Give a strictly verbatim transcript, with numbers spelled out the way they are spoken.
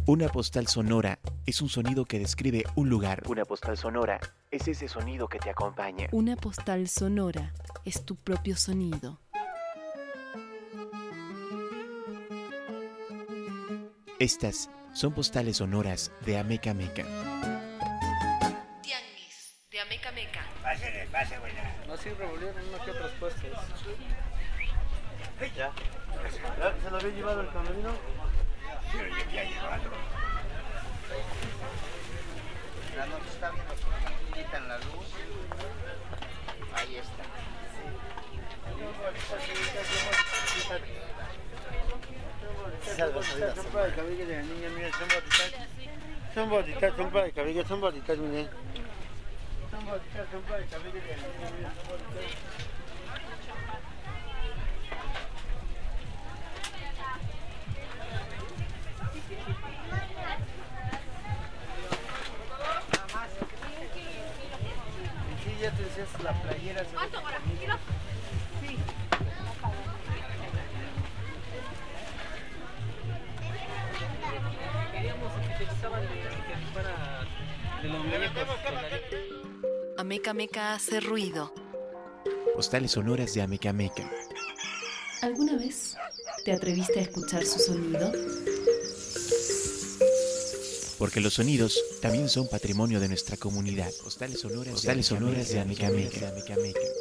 Una postal sonora es un sonido que describe un lugar. Una postal sonora es ese sonido que te acompaña. Una postal sonora es tu propio sonido. Estas son postales sonoras de Ameca Meca. Tianguis de Ameca Meca. Pásale, pase, buena. No, sí, revolvieron uno que otros puestos. Ya. ¿Ya se lo había llevado el camerino? Sí, lo había llevado. La noche está bien, quitan la luz. Ahí está. Son para el cabello de la niña, mira, son botitas. Son botitas, son para el cabello, son botitas, mire. Son botitas, son para el cabello de la niña, mira, son botitas. Sí, ya te decías la playera. ¿Cuánto para kilo? Sí. Queríamos que utilizaban de que fuera de los muñecos. Ameca Meca hace ruido. Postales sonoras de Ameca Meca. ¿Alguna vez te atreviste a escuchar su sonido? Porque los sonidos también son patrimonio de nuestra comunidad. Postales sonoras, Postales sonoras de Ameca Meca.